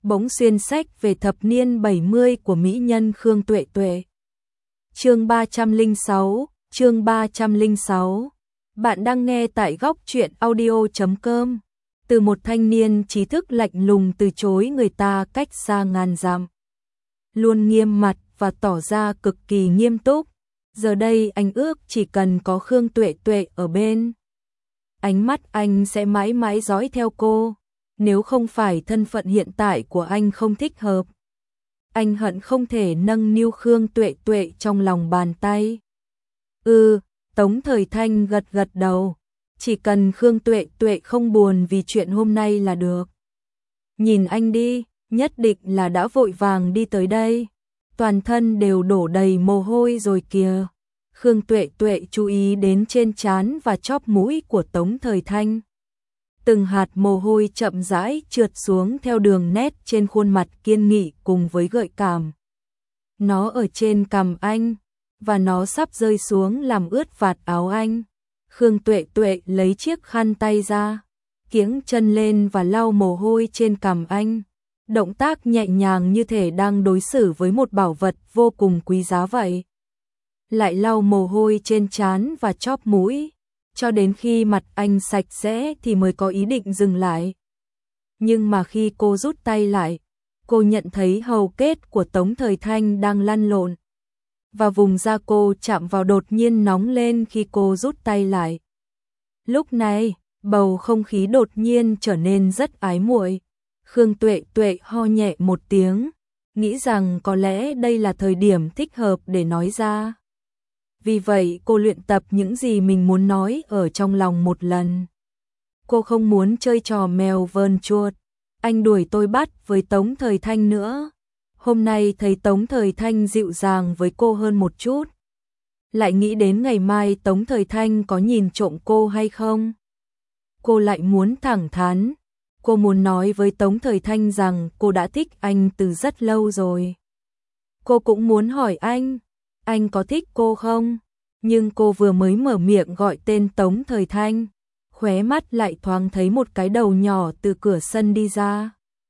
bỗng xuyên sách về thập niên 70 của mỹ nhân Khương Tuệ Tuệ. Chương 306, chương 306. Bạn đang nghe tại góc truyện audio.com. Từ một thanh niên trí thức lạnh lùng từ chối người ta cách xa ngàn dặm, luôn nghiêm mặt và tỏ ra cực kỳ nghiêm túc. Giờ đây anh ước chỉ cần có Khương Tuệ Tuệ ở bên, ánh mắt anh sẽ mãi mãi dõi theo cô. Nếu không phải thân phận hiện tại của anh không thích hợp, anh hận không thể nâng niu Khương Tuệ Tuệ trong lòng bàn tay. Tống Thời Thanh gật gật đầu. Chỉ cần Khương Tuệ Tuệ không buồn vì chuyện hôm nay là được. Nhìn anh đi, nhất định là đã vội vàng đi tới đây. Toàn thân đều đổ đầy mồ hôi rồi kìa. Khương Tuệ Tuệ chú ý đến trên trán và chóp mũi của Tống Thời Thanh. Từng hạt mồ hôi chậm rãi trượt xuống theo đường nét trên khuôn mặt kiên nghị cùng với gợi cảm. Nó ở trên cằm anh, và nó sắp rơi xuống làm ướt vạt áo anh. Khương Tuệ Tuệ lấy chiếc khăn tay ra, kiếng chân lên và lau mồ hôi trên cằm anh. Động tác nhẹ nhàng như thể đang đối xử với một bảo vật vô cùng quý giá vậy. Lại lau mồ hôi trên trán và chóp mũi, cho đến khi mặt anh sạch sẽ thì mới có ý định dừng lại. Nhưng mà khi cô rút tay lại, cô nhận thấy hầu kết của Tống Thời Thanh đang lăn lộn, và vùng da cô chạm vào đột nhiên nóng lên khi cô rút tay lại. Lúc này, bầu không khí đột nhiên trở nên rất ái muội. Khương Tuệ Tuệ ho nhẹ một tiếng, nghĩ rằng có lẽ đây là thời điểm thích hợp để nói ra. Vì vậy cô luyện tập những gì mình muốn nói ở trong lòng một lần. Cô không muốn chơi trò mèo vờn chuột, anh đuổi tôi bắt với Tống Thời Thanh nữa. Hôm nay thấy Tống Thời Thanh dịu dàng với cô hơn một chút, lại nghĩ đến ngày mai Tống Thời Thanh có nhìn trộm cô hay không. Cô lại muốn thẳng thắn, cô muốn nói với Tống Thời Thanh rằng cô đã thích anh từ rất lâu rồi. Cô cũng muốn hỏi anh có thích cô không? Nhưng cô vừa mới mở miệng gọi tên Tống Thời Thanh, khóe mắt lại thoáng thấy một cái đầu nhỏ từ cửa sân đi ra.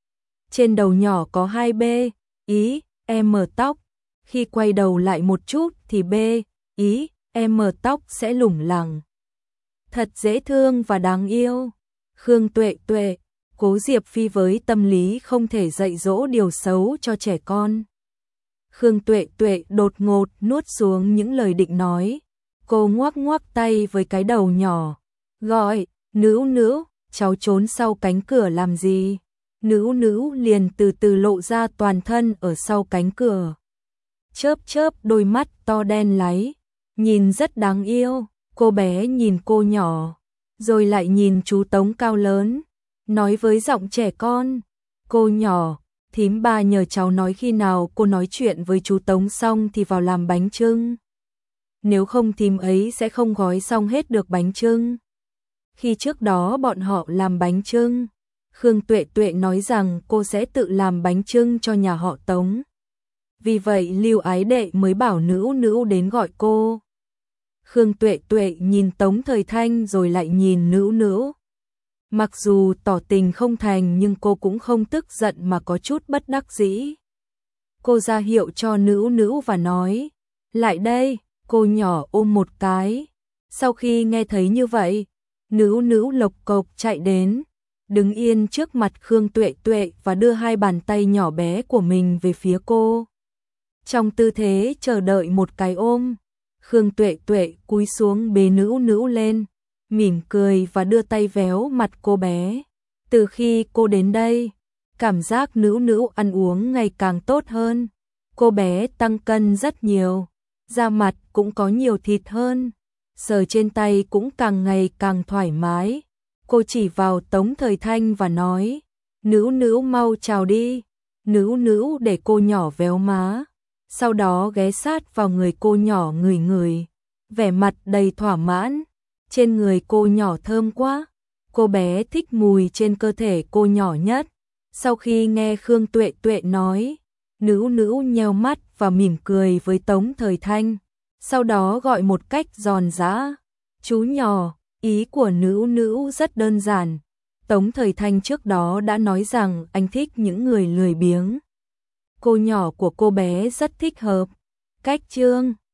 Trên đầu nhỏ có 2 B, ý, M tóc. Khi quay đầu lại một chút thì B, ý, M tóc sẽ lủng lẳng. Thật dễ thương và đáng yêu. Khương Tuệ Tuệ, Cố Diệp Phi với tâm lý không thể dạy dỗ điều xấu cho trẻ con. Khương Tuệ Tuệ đột ngột nuốt xuống những lời định nói. Cô ngoắc ngoắc tay với cái đầu nhỏ, gọi, Nữu Nữu, cháu trốn sau cánh cửa làm gì? Nữu Nữu liền từ từ lộ ra toàn thân ở sau cánh cửa. Chớp chớp đôi mắt to đen láy, nhìn rất đáng yêu. Cô bé nhìn cô nhỏ, rồi lại nhìn chú Tống cao lớn, nói với giọng trẻ con, cô nhỏ, thím ba nhờ cháu nói khi nào cô nói chuyện với chú Tống xong thì vào làm bánh chưng. Nếu không thím ấy sẽ không gói xong hết được bánh chưng. Khi trước đó bọn họ làm bánh chưng, Khương Tuệ Tuệ nói rằng cô sẽ tự làm bánh chưng cho nhà họ Tống. Vì vậy Lưu Ái Đệ mới bảo Nữu Nữu đến gọi cô. Khương Tuệ Tuệ nhìn Tống Thời Thanh rồi lại nhìn Nữu Nữu. Mặc dù tỏ tình không thành nhưng cô cũng không tức giận mà có chút bất đắc dĩ. Cô ra hiệu cho Nữu Nữu và nói, lại đây, cô nhỏ ôm một cái. Sau khi nghe thấy như vậy, Nữu Nữu lộc cộc chạy đến, đứng yên trước mặt Khương Tuệ Tuệ và đưa 2 bàn tay nhỏ bé của mình về phía cô. Trong tư thế chờ đợi một cái ôm, Khương Tuệ Tuệ cúi xuống bế Nữu Nữu lên, mỉm cười và đưa tay véo mặt cô bé. Từ khi cô đến đây, cảm giác Nữu Nữu ăn uống ngày càng tốt hơn. Cô bé tăng cân rất nhiều, da mặt cũng có nhiều thịt hơn, sờ trên tay cũng càng ngày càng thoải mái. Cô chỉ vào Tống Thời Thanh và nói, Nữu Nữu mau chào đi. Nữu Nữu để cô nhỏ véo má, sau đó ghé sát vào người cô nhỏ ngửi ngửi, vẻ mặt đầy thỏa mãn. Trên người cô nhỏ thơm quá, cô bé thích mùi trên cơ thể cô nhỏ nhất. Sau khi nghe Khương Tuệ Tuệ nói, Nữu Nữu nheo mắt và mỉm cười với Tống Thời Thanh, sau đó gọi một cách giòn giã, chú nhỏ. Ý của Nữu Nữu rất đơn giản, Tống Thời Thanh trước đó đã nói rằng anh thích những người lười biếng. Cô nhỏ của cô bé rất thích hợp. Cách Trương